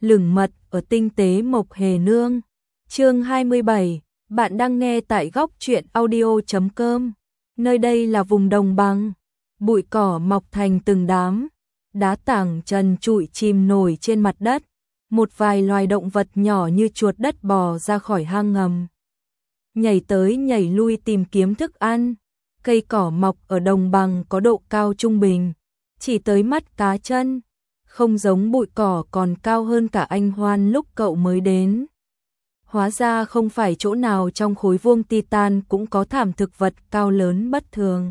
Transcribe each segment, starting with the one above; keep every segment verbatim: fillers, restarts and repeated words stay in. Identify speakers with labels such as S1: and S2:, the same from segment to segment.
S1: lửng mật ở tinh tế Mộc Hề Nương. Chương hai mươi bảy, bạn đang nghe tại góc truyện audio chấm com. Nơi đây là vùng đồng bằng, bụi cỏ mọc thành từng đám, đá tảng trần trụi chìm nổi trên mặt đất, một vài loài động vật nhỏ như chuột đất bò ra khỏi hang ngầm, nhảy tới nhảy lui tìm kiếm thức ăn. Cây cỏ mọc ở đồng bằng có độ cao trung bình, chỉ tới mắt cá chân, không giống bụi cỏ còn cao hơn cả anh Hoan lúc cậu mới đến. Hóa ra không phải chỗ nào trong khối vuông Titan cũng có thảm thực vật cao lớn bất thường.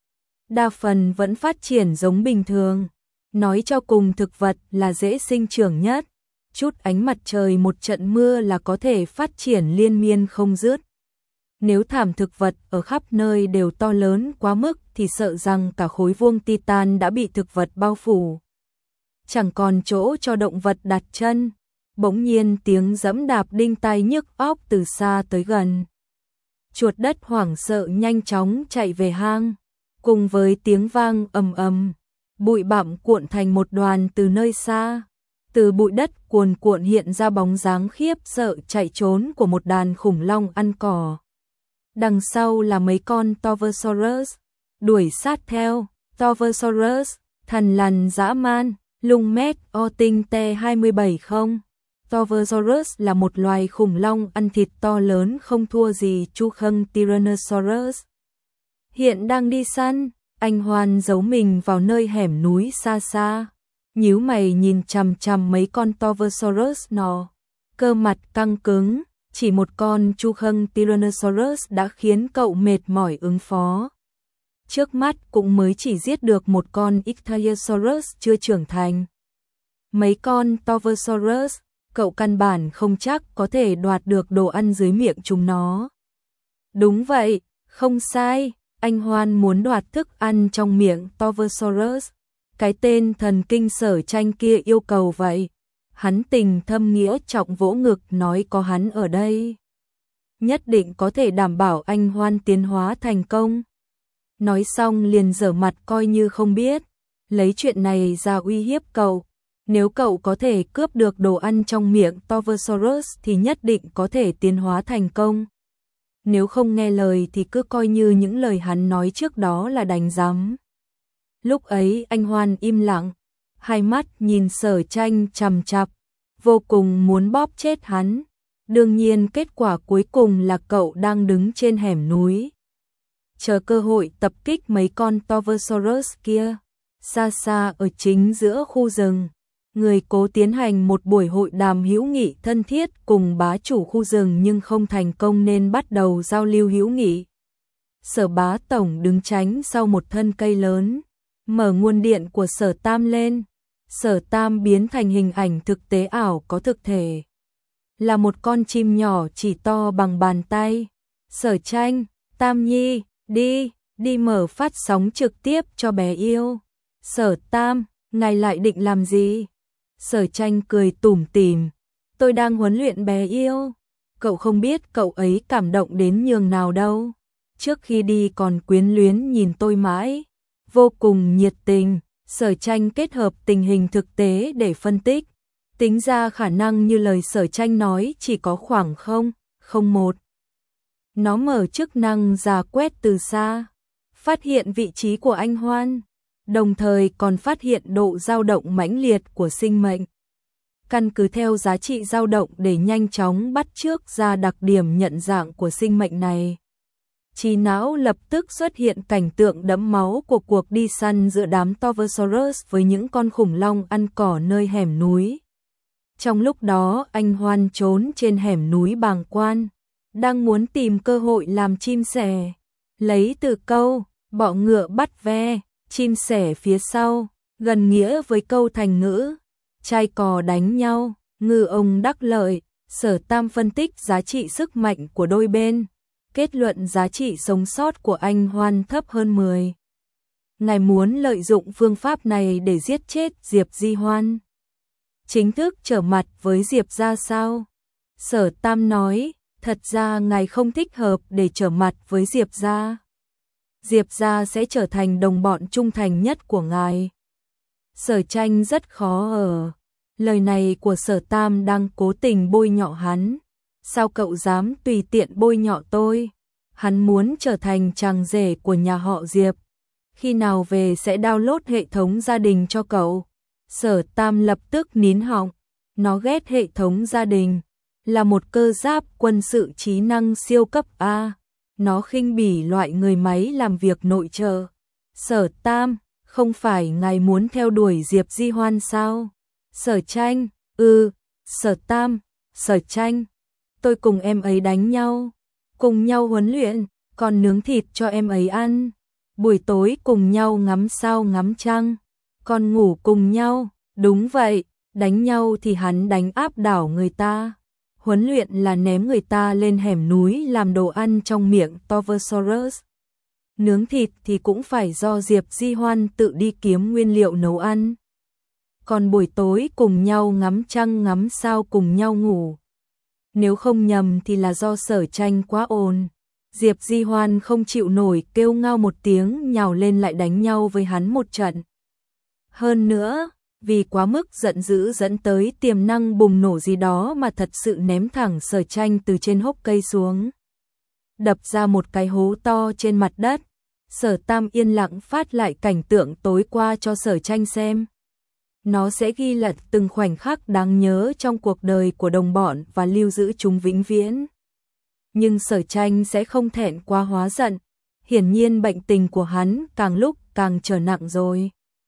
S1: Đa phần vẫn phát triển giống bình thường. Nói cho cùng thực vật là dễ sinh trưởng nhất. Chút ánh mặt trời một trận mưa là có thể phát triển liên miên không dứt. Nếu thảm thực vật ở khắp nơi đều to lớn quá mức thì sợ rằng cả khối vuông Titan đã bị thực vật bao phủ. Chẳng còn chỗ cho động vật đặt chân. Bỗng nhiên tiếng giẫm đạp đinh tai nhức óc từ xa tới gần. Chuột đất hoảng sợ nhanh chóng chạy về hang. Cùng với tiếng vang ầm ầm, bụi bặm cuộn thành một đoàn từ nơi xa. Từ bụi đất cuồn cuộn hiện ra bóng dáng khiếp sợ chạy trốn của một đàn khủng long ăn cỏ. Đằng sau là mấy con Toversaurus, đuổi sát theo. Toversaurus, thằn lằn dã man, lung mét o tinh T hai mươi bảy không. Toversaurus là một loài khủng long ăn thịt to lớn không thua gì Chu Khâng Tyrannosaurus. Hiện đang đi săn, anh Hoan giấu mình vào nơi hẻm núi xa xa. Nhíu mày nhìn chằm chằm mấy con Toversaurus nọ. Cơ mặt căng cứng, chỉ một con Chu Khâng Tyrannosaurus đã khiến cậu mệt mỏi ứng phó. Trước mắt cũng mới chỉ giết được một con Ichthyosaurus chưa trưởng thành. Mấy con Toversaurus, cậu căn bản không chắc có thể đoạt được đồ ăn dưới miệng chúng nó. Đúng vậy, không sai, anh Hoan muốn đoạt thức ăn trong miệng Toversaurus. Cái tên thần kinh Sở Tranh kia yêu cầu vậy. Hắn tình thâm nghĩa trọng vỗ ngực nói có hắn ở đây, nhất định có thể đảm bảo anh Hoan tiến hóa thành công. Nói xong liền giở mặt coi như không biết, lấy chuyện này ra uy hiếp cậu. Nếu cậu có thể cướp được đồ ăn trong miệng Toversaurus thì nhất định có thể tiến hóa thành công. Nếu không nghe lời thì cứ coi như những lời hắn nói trước đó là đánh giám. Lúc ấy anh Hoan im lặng, hai mắt nhìn Sở Tranh chằm chằm, vô cùng muốn bóp chết hắn. Đương nhiên kết quả cuối cùng là cậu đang đứng trên hẻm núi, chờ cơ hội tập kích mấy con Toversaurus kia. Xa xa ở chính giữa khu rừng, người cố tiến hành một buổi hội đàm hữu nghị thân thiết cùng bá chủ khu rừng nhưng không thành công nên bắt đầu giao lưu hữu nghị. Sở Bá Tổng đứng tránh sau một thân cây lớn, mở nguồn điện của Sở Tam lên. Sở Tam biến thành hình ảnh thực tế ảo có thực thể, là một con chim nhỏ chỉ to bằng bàn tay. Sở Tranh, Tam Nhi, đi, đi mở phát sóng trực tiếp cho bé yêu. Sở Tam, ngài lại định làm gì? Sở Tranh cười tủm tỉm, tôi đang huấn luyện bé yêu. Cậu không biết cậu ấy cảm động đến nhường nào đâu. Trước khi đi còn quyến luyến nhìn tôi mãi, vô cùng nhiệt tình. Sở Tranh kết hợp tình hình thực tế để phân tích, tính ra khả năng như lời Sở Tranh nói chỉ có khoảng không, không một. Nó mở chức năng rà quét từ xa, phát hiện vị trí của anh Hoan, đồng thời còn phát hiện độ dao động mãnh liệt của sinh mệnh. Căn cứ theo giá trị dao động để nhanh chóng bắt chước ra đặc điểm nhận dạng của sinh mệnh này. Trí não lập tức xuất hiện cảnh tượng đẫm máu của cuộc đi săn giữa đám Toversaurus với những con khủng long ăn cỏ nơi hẻm núi. Trong lúc đó anh Hoan trốn trên hẻm núi bàng quan, đang muốn tìm cơ hội làm chim sẻ. Lấy từ câu, bọ ngựa bắt ve, chim sẻ phía sau, gần nghĩa với câu thành ngữ, trai cò đánh nhau, ngư ông đắc lợi. Sở Tam phân tích giá trị sức mạnh của đôi bên. Kết luận giá trị sống sót của anh Hoan thấp hơn mười. Ngài muốn lợi dụng phương pháp này để giết chết Diệp Di Hoan. Chính thức trở mặt với Diệp gia sao? Sở Tam nói, thật ra ngài không thích hợp để trở mặt với Diệp gia. Diệp gia sẽ trở thành đồng bọn trung thành nhất của ngài. Sở Tranh rất khó ở. Lời này của Sở Tam đang cố tình bôi nhọ hắn. Sao cậu dám tùy tiện bôi nhọ tôi? Hắn muốn trở thành chàng rể của nhà họ Diệp. Khi nào về sẽ download hệ thống gia đình cho cậu? Sở Tam lập tức nín họng. Nó ghét hệ thống gia đình. Là một cơ giáp quân sự trí năng siêu cấp A. Nó khinh bỉ loại người máy làm việc nội trợ. Sở Tam, không phải ngài muốn theo đuổi Diệp Di Hoan sao? Sở Tranh, ừ, Sở Tam, Sở Tranh. Tôi cùng em ấy đánh nhau, cùng nhau huấn luyện, còn nướng thịt cho em ấy ăn. Buổi tối cùng nhau ngắm sao ngắm trăng, còn ngủ cùng nhau. Đúng vậy, đánh nhau thì hắn đánh áp đảo người ta. Huấn luyện là ném người ta lên hẻm núi làm đồ ăn trong miệng Toversaurus. Nướng thịt thì cũng phải do Diệp Di Hoan tự đi kiếm nguyên liệu nấu ăn. Còn buổi tối cùng nhau ngắm trăng ngắm sao cùng nhau ngủ. Nếu không nhầm thì là do Sở Tranh quá ồn. Diệp Di Hoan không chịu nổi kêu ngao một tiếng nhào lên lại đánh nhau với hắn một trận. Hơn nữa, vì quá mức giận dữ dẫn tới tiềm năng bùng nổ gì đó mà thật sự ném thẳng Sở Tranh từ trên hốc cây xuống. Đập ra một cái hố to trên mặt đất. Sở Tam yên lặng phát lại cảnh tượng tối qua cho Sở Tranh xem. Nó sẽ ghi lại từng khoảnh khắc đáng nhớ trong cuộc đời của đồng bọn và lưu giữ chúng vĩnh viễn. Nhưng Sở Tranh sẽ không thẹn quá hóa giận. Hiển nhiên bệnh tình của hắn càng lúc càng trở nặng rồi.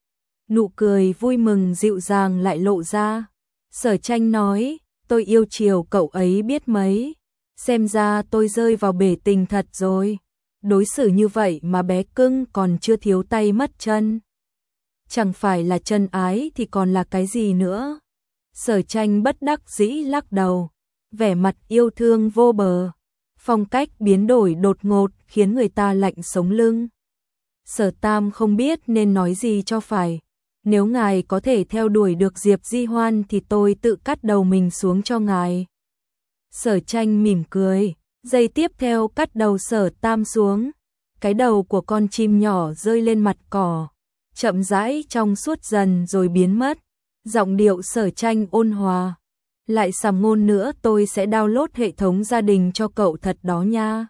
S1: Nụ cười vui mừng dịu dàng lại lộ ra. Sở Tranh nói, tôi yêu chiều cậu ấy biết mấy. Xem ra tôi rơi vào bể tình thật rồi. Đối xử như vậy mà bé cưng còn chưa thiếu tay mất chân. Chẳng phải là chân ái thì còn là cái gì nữa. Sở Tranh bất đắc dĩ lắc đầu. Vẻ mặt yêu thương vô bờ. Phong cách biến đổi đột ngột khiến người ta lạnh sống lưng. Sở Tam không biết nên nói gì cho phải. Nếu ngài có thể theo đuổi được Diệp Di Hoan thì tôi tự cắt đầu mình xuống cho ngài. Sở Tranh mỉm cười, giây tiếp theo cắt đầu Sở Tam xuống. Cái đầu của con chim nhỏ rơi lên mặt cỏ, chậm rãi trong suốt dần rồi biến mất. Giọng điệu Sở Tranh ôn hòa. Lại sàm ngôn nữa tôi sẽ download hệ thống gia đình cho cậu thật đó nha.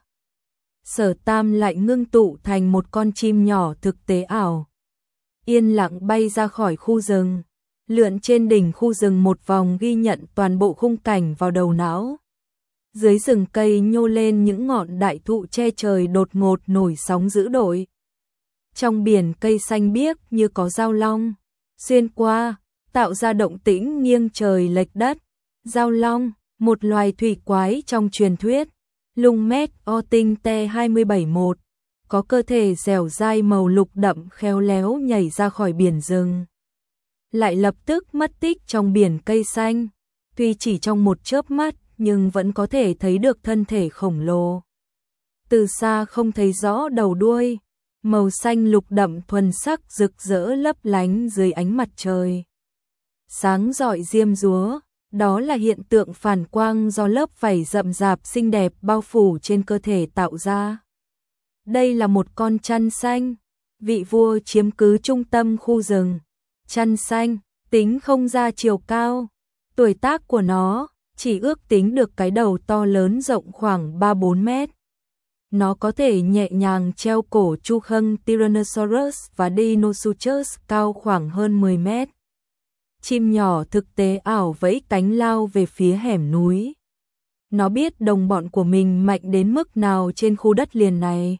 S1: Sở Tam lại ngưng tụ thành một con chim nhỏ thực tế ảo. Yên lặng bay ra khỏi khu rừng, lượn trên đỉnh khu rừng một vòng ghi nhận toàn bộ khung cảnh vào đầu não. Dưới rừng cây nhô lên những ngọn đại thụ che trời đột ngột nổi sóng dữ dội. Trong biển cây xanh biếc như có dao long, xuyên qua, tạo ra động tĩnh nghiêng trời lệch đất. Dao long, một loài thủy quái trong truyền thuyết, lung mét o tinh te hai bảy một. Có cơ thể dẻo dai màu lục đậm khéo léo nhảy ra khỏi biển rừng. Lại lập tức mất tích trong biển cây xanh. Tuy chỉ trong một chớp mắt nhưng vẫn có thể thấy được thân thể khổng lồ. Từ xa không thấy rõ đầu đuôi. Màu xanh lục đậm thuần sắc rực rỡ lấp lánh dưới ánh mặt trời. Sáng rọi diêm dúa. Đó là hiện tượng phản quang do lớp vảy rậm rạp xinh đẹp bao phủ trên cơ thể tạo ra. Đây là một con chăn xanh. Vị vua chiếm cứ trung tâm khu rừng. Chăn xanh, tính không ra chiều cao. Tuổi tác của nó chỉ ước tính được cái đầu to lớn rộng khoảng ba bốn mét. Nó có thể nhẹ nhàng treo cổ chu khâng Tyrannosaurus và Dinosuchus cao khoảng hơn mười mét. Chim nhỏ thực tế ảo vẫy cánh lao về phía hẻm núi. Nó biết đồng bọn của mình mạnh đến mức nào trên khu đất liền này.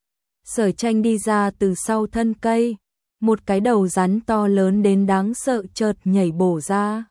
S1: Sở Tranh đi ra từ sau thân cây. Một cái đầu rắn to lớn đến đáng sợ chợt nhảy bổ ra.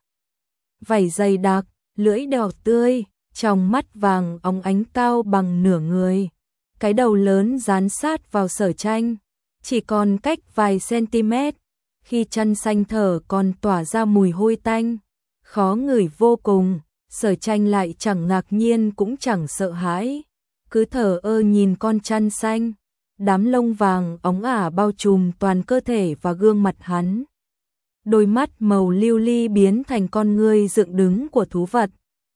S1: Vảy dày đặc, lưỡi đỏ tươi, trong mắt vàng óng ánh cao bằng nửa người. Cái đầu lớn dán sát vào Sở Tranh, chỉ còn cách vài centimet. Khi chăn xanh thở còn tỏa ra mùi hôi tanh, khó ngửi vô cùng. Sở Tranh lại chẳng ngạc nhiên cũng chẳng sợ hãi, cứ thở ơ nhìn con chăn xanh. Đám lông vàng óng ả bao trùm toàn cơ thể và gương mặt hắn. Đôi mắt màu lưu ly biến thành con ngươi dựng đứng của thú vật.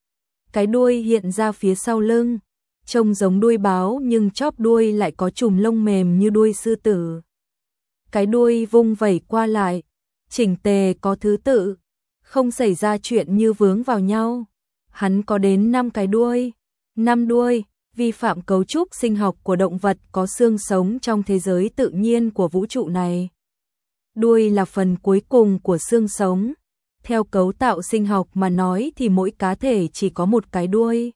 S1: Cái đuôi hiện ra phía sau lưng, trông giống đuôi báo nhưng chóp đuôi lại có chùm lông mềm như đuôi sư tử. Cái đuôi vung vẩy qua lại, chỉnh tề có thứ tự, không xảy ra chuyện như vướng vào nhau. Hắn có đến năm cái đuôi, năm đuôi, vi phạm cấu trúc sinh học của động vật có xương sống trong thế giới tự nhiên của vũ trụ này. Đuôi là phần cuối cùng của xương sống. Theo cấu tạo sinh học mà nói thì mỗi cá thể chỉ có một cái đuôi.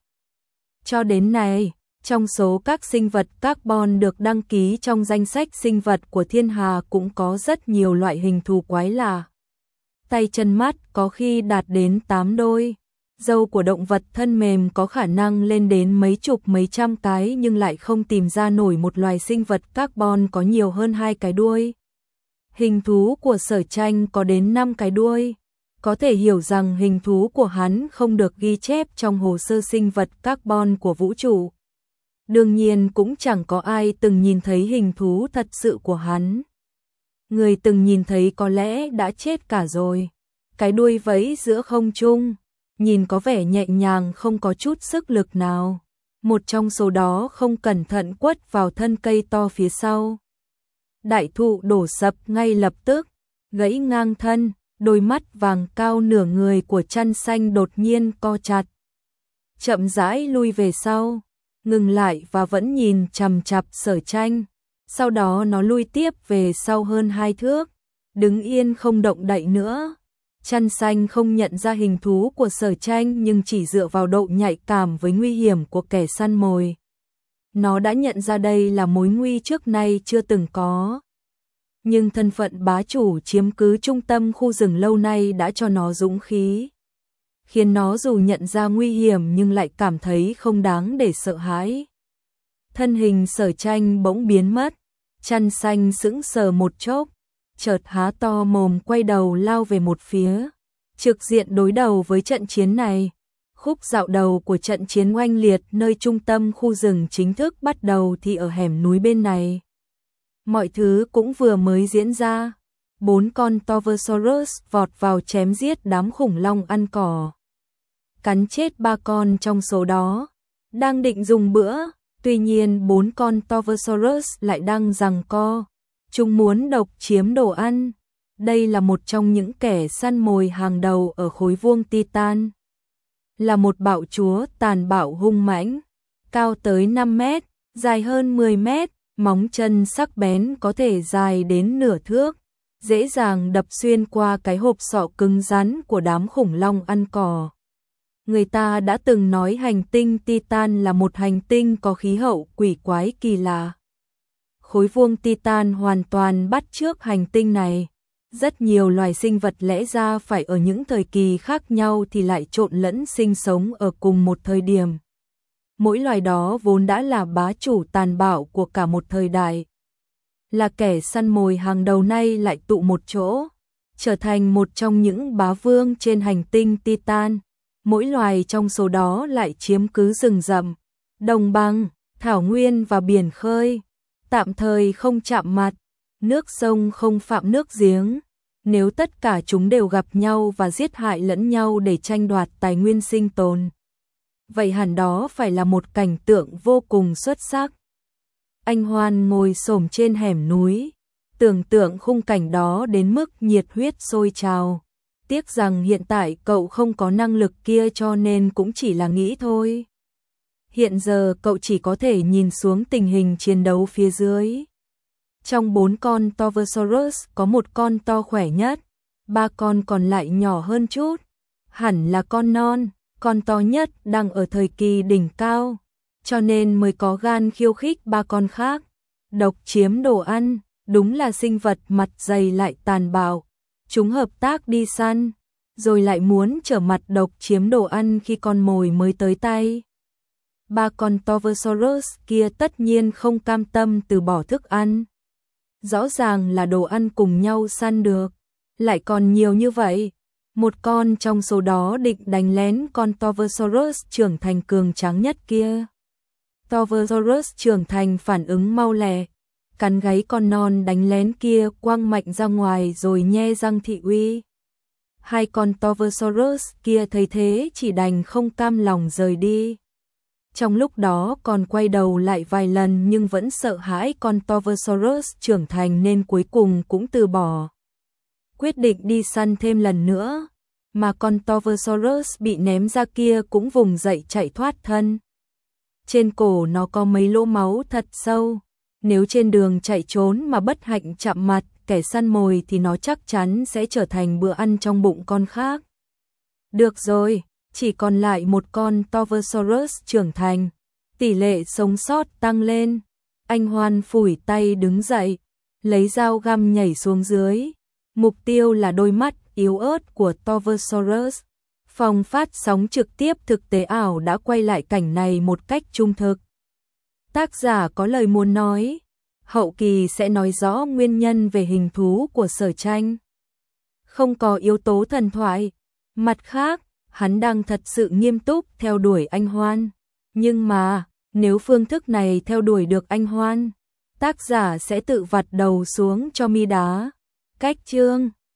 S1: Cho đến nay, trong số các sinh vật carbon được đăng ký trong danh sách sinh vật của thiên hà cũng có rất nhiều loại hình thù quái lạ. Tay chân mắt có khi đạt đến tám đôi. Râu của động vật thân mềm có khả năng lên đến mấy chục mấy trăm cái nhưng lại không tìm ra nổi một loài sinh vật carbon có nhiều hơn hai cái đuôi. Hình thú của Sở Tranh có đến năm cái đuôi. Có thể hiểu rằng hình thú của hắn không được ghi chép trong hồ sơ sinh vật carbon của vũ trụ. Đương nhiên cũng chẳng có ai từng nhìn thấy hình thú thật sự của hắn. Người từng nhìn thấy có lẽ đã chết cả rồi. Cái đuôi vẫy giữa không trung, nhìn có vẻ nhẹ nhàng không có chút sức lực nào. Một trong số đó không cẩn thận quất vào thân cây to phía sau. Đại thụ đổ sập ngay lập tức, gãy ngang thân, đôi mắt vàng cao nửa người của Chăn Xanh đột nhiên co chặt. Chậm rãi lui về sau, ngừng lại và vẫn nhìn chằm chằm Sở Tranh. Sau đó nó lui tiếp về sau hơn hai thước, đứng yên không động đậy nữa. Chăn Xanh không nhận ra hình thú của Sở Tranh nhưng chỉ dựa vào độ nhạy cảm với nguy hiểm của kẻ săn mồi. Nó đã nhận ra đây là mối nguy trước nay chưa từng có. Nhưng thân phận bá chủ chiếm cứ trung tâm khu rừng lâu nay đã cho nó dũng khí, khiến nó dù nhận ra nguy hiểm nhưng lại cảm thấy không đáng để sợ hãi. Thân hình Sở Tranh bỗng biến mất, Chăn Xanh sững sờ một chốc, chợt há to mồm quay đầu lao về một phía, trực diện đối đầu với trận chiến này. Khúc dạo đầu của trận chiến oanh liệt nơi trung tâm khu rừng chính thức bắt đầu thì ở hẻm núi bên này. Mọi thứ cũng vừa mới diễn ra. Bốn con Toversaurus vọt vào chém giết đám khủng long ăn cỏ, cắn chết ba con trong số đó. Đang định dùng bữa, tuy nhiên bốn con Toversaurus lại đang giằng co. Chúng muốn độc chiếm đồ ăn. Đây là một trong những kẻ săn mồi hàng đầu ở khối vuông Titan. Là một bạo chúa tàn bạo hung mãnh, cao tới năm mét, dài hơn mười mét, móng chân sắc bén có thể dài đến nửa thước, dễ dàng đập xuyên qua cái hộp sọ cứng rắn của đám khủng long ăn cỏ. Người ta đã từng nói hành tinh Titan là một hành tinh có khí hậu quỷ quái kỳ lạ. Khối vuông Titan hoàn toàn bắt chước hành tinh này. Rất nhiều loài sinh vật lẽ ra phải ở những thời kỳ khác nhau thì lại trộn lẫn sinh sống ở cùng một thời điểm. Mỗi loài đó vốn đã là bá chủ tàn bạo của cả một thời đại. Là kẻ săn mồi hàng đầu nay lại tụ một chỗ, trở thành một trong những bá vương trên hành tinh Titan. Mỗi loài trong số đó lại chiếm cứ rừng rậm, đồng bằng, thảo nguyên và biển khơi. Tạm thời không chạm mặt, nước sông không phạm nước giếng. Nếu tất cả chúng đều gặp nhau và giết hại lẫn nhau để tranh đoạt tài nguyên sinh tồn, vậy hẳn đó phải là một cảnh tượng vô cùng xuất sắc. Anh Hoan ngồi xổm trên hẻm núi, tưởng tượng khung cảnh đó đến mức nhiệt huyết sôi trào. Tiếc rằng hiện tại cậu không có năng lực kia cho nên cũng chỉ là nghĩ thôi. Hiện giờ cậu chỉ có thể nhìn xuống tình hình chiến đấu phía dưới. Trong bốn con Toversaurus có một con to khỏe nhất, ba con còn lại nhỏ hơn chút. Hẳn là con non, con to nhất đang ở thời kỳ đỉnh cao, cho nên mới có gan khiêu khích ba con khác. Độc chiếm đồ ăn, đúng là sinh vật mặt dày lại tàn bạo. Chúng hợp tác đi săn, rồi lại muốn trở mặt độc chiếm đồ ăn khi con mồi mới tới tay. Ba con Toversaurus kia tất nhiên không cam tâm từ bỏ thức ăn. Rõ ràng là đồ ăn cùng nhau săn được, lại còn nhiều như vậy. Một con trong số đó định đánh lén con Toversaurus trưởng thành cường tráng nhất kia. Toversaurus trưởng thành phản ứng mau lẹ, cắn gáy con non đánh lén kia quăng mạnh ra ngoài rồi nhe răng thị uy. Hai con Toversaurus kia thấy thế chỉ đành không cam lòng rời đi. Trong lúc đó còn quay đầu lại vài lần nhưng vẫn sợ hãi con Toversaurus trưởng thành nên cuối cùng cũng từ bỏ. Quyết định đi săn thêm lần nữa. mà con Toversaurus bị ném ra kia cũng vùng dậy chạy thoát thân. Trên cổ nó có mấy lỗ máu thật sâu, nếu trên đường chạy trốn mà bất hạnh chạm mặt kẻ săn mồi thì nó chắc chắn sẽ trở thành bữa ăn trong bụng con khác. Được rồi, chỉ còn lại một con Toversaurus trưởng thành, tỷ lệ sống sót tăng lên. Anh Hoan phủi tay đứng dậy, lấy dao găm nhảy xuống dưới. Mục tiêu là đôi mắt yếu ớt của Toversaurus. Phòng phát sóng trực tiếp thực tế ảo đã quay lại cảnh này một cách trung thực. Tác giả có lời muốn nói, hậu kỳ sẽ nói rõ nguyên nhân về hình thú của Sở Tranh. Không có yếu tố thần thoại. Mặt khác, hắn đang thật sự nghiêm túc theo đuổi anh Hoan. Nhưng mà, nếu phương thức này theo đuổi được anh Hoan, tác giả sẽ tự vặt đầu xuống cho mi đá. Cách chương